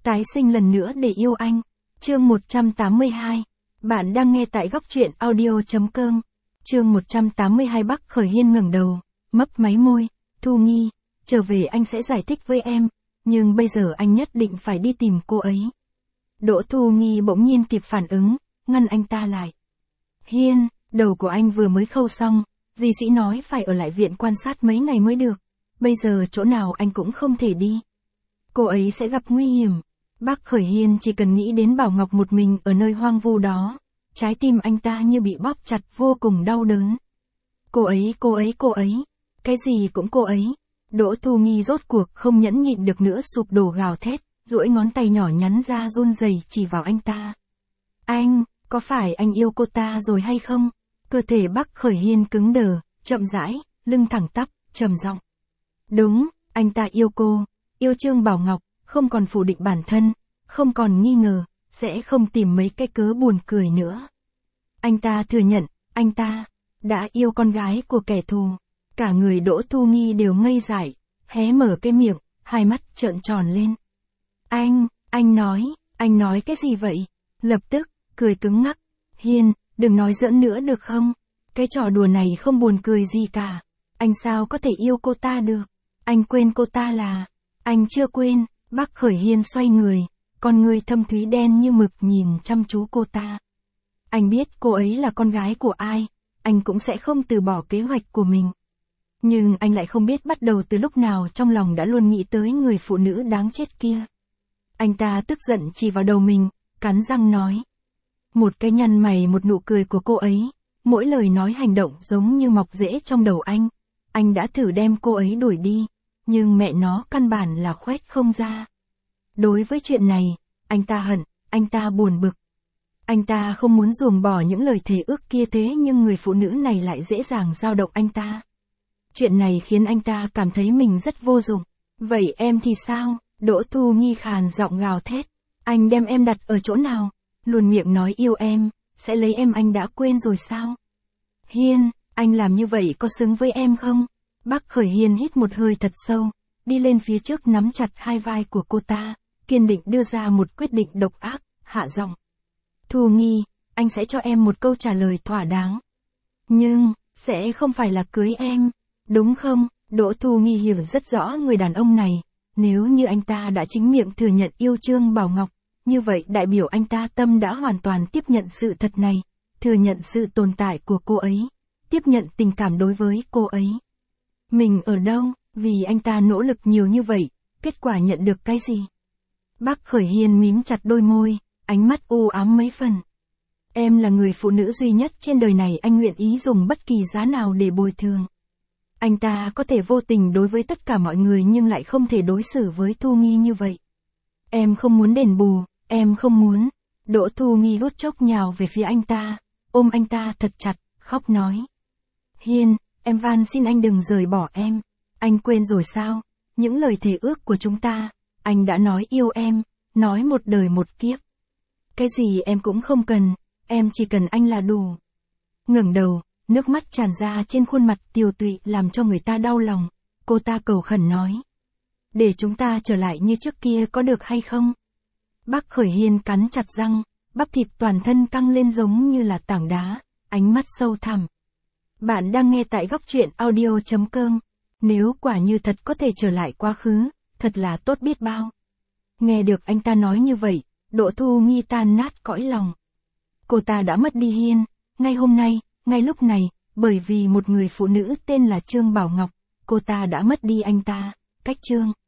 Tái sinh lần nữa để yêu anh. Chương 182. Bạn đang nghe tại góc truyện audio.com. Chương 182. Bắc Khởi Hiên ngẩng đầu, mấp máy môi, Thu Nghi, trở về anh sẽ giải thích với em, nhưng bây giờ anh nhất định phải đi tìm cô ấy. Đỗ Thu Nghi bỗng nhiên kịp phản ứng, ngăn anh ta lại. Hiên, đầu của anh vừa mới khâu xong, dì sĩ nói phải ở lại viện quan sát mấy ngày mới được, bây giờ chỗ nào anh cũng không thể đi. Cô ấy sẽ gặp nguy hiểm. Bác Khởi Hiên chỉ cần nghĩ đến Bảo Ngọc một mình ở nơi hoang vu đó, trái tim anh ta như bị bóp chặt vô cùng đau đớn. Cô ấy, cái gì cũng cô ấy. Đỗ Thu Nghi rốt cuộc không nhẫn nhịn được nữa, sụp đổ gào thét, duỗi ngón tay nhỏ nhắn ra run rẩy chỉ vào anh ta. Anh, có phải anh yêu cô ta rồi hay không? Cơ thể Bác Khởi Hiên cứng đờ, chậm rãi, lưng thẳng tắp, trầm giọng. Đúng, anh ta yêu cô, yêu Trương Bảo Ngọc, không còn phủ định bản thân, không còn nghi ngờ, sẽ không tìm mấy cái cớ buồn cười nữa. Anh ta thừa nhận, anh ta đã yêu con gái của kẻ thù. Cả người Đỗ Thu Nghi đều ngây dại, hé mở cái miệng, hai mắt trợn tròn lên. Anh nói cái gì vậy? Lập tức, cười cứng ngắc. Hiên, đừng nói giỡn nữa được không? Cái trò đùa này không buồn cười gì cả. Anh sao có thể yêu cô ta được? Anh quên cô ta là... Anh chưa quên. Bác Khởi Hiên xoay người, con người thâm thúy đen như mực nhìn chăm chú cô ta. Anh biết cô ấy là con gái của ai, anh cũng sẽ không từ bỏ kế hoạch của mình. Nhưng anh lại không biết bắt đầu từ lúc nào trong lòng đã luôn nghĩ tới người phụ nữ đáng chết kia. Anh ta tức giận chỉ vào đầu mình, cắn răng nói. Một cái nhăn mày, một nụ cười của cô ấy, mỗi lời nói hành động giống như mọc rễ trong đầu anh. Anh đã thử đem cô ấy đuổi đi, nhưng mẹ nó căn bản là khoét không ra. Đối với chuyện này, anh ta hận, anh ta buồn bực. Anh ta không muốn ruồng bỏ những lời thề ước kia, thế nhưng người phụ nữ này lại dễ dàng dao động anh ta. Chuyện này khiến anh ta cảm thấy mình rất vô dụng. Vậy em thì sao? Đỗ Thu Nghi khàn giọng gào thét. Anh đem em đặt ở chỗ nào? Luôn miệng nói yêu em, sẽ lấy em, anh đã quên rồi sao? Hiên, anh làm như vậy có xứng với em không? Bác Khởi Hiên hít một hơi thật sâu, đi lên phía trước nắm chặt hai vai của cô ta, kiên định đưa ra một quyết định độc ác, hạ giọng. Thu Nghi, anh sẽ cho em một câu trả lời thỏa đáng. Nhưng, sẽ không phải là cưới em, đúng không? Đỗ Thu Nghi hiểu rất rõ người đàn ông này, nếu như anh ta đã chính miệng thừa nhận yêu Trương Bảo Ngọc, như vậy đại biểu anh ta tâm đã hoàn toàn tiếp nhận sự thật này, thừa nhận sự tồn tại của cô ấy, tiếp nhận tình cảm đối với cô ấy. Mình ở đâu, vì anh ta nỗ lực nhiều như vậy, kết quả nhận được cái gì? Bác Khởi Hiên mím chặt đôi môi, ánh mắt u ám mấy phần. Em là người phụ nữ duy nhất trên đời này anh nguyện ý dùng bất kỳ giá nào để bồi thường. Anh ta có thể vô tình đối với tất cả mọi người nhưng lại không thể đối xử với Thu Nghi như vậy. Em không muốn đền bù, em không muốn. Đỗ Thu Nghi lút chốc nhào về phía anh ta, ôm anh ta thật chặt, khóc nói. Hiên, em van xin anh đừng rời bỏ em. Anh quên rồi sao? Những lời thề ước của chúng ta, anh đã nói yêu em, nói một đời một kiếp. Cái gì em cũng không cần, em chỉ cần anh là đủ. Ngẩng đầu, nước mắt tràn ra trên khuôn mặt tiều tụy làm cho người ta đau lòng. Cô ta cầu khẩn nói. Để chúng ta trở lại như trước kia có được hay không? Bác Khởi Hiên cắn chặt răng, bắp thịt toàn thân căng lên giống như là tảng đá, ánh mắt sâu thẳm. Bạn đang nghe tại góc truyện audio.com. Nếu quả như thật có thể trở lại quá khứ, thật là tốt biết bao. Nghe được anh ta nói như vậy, Đỗ Thu Nghi tan nát cõi lòng. Cô ta đã mất đi Hiên, ngay hôm nay, ngay lúc này, bởi vì một người phụ nữ tên là Trương Bảo Ngọc, cô ta đã mất đi anh ta, cách Trương.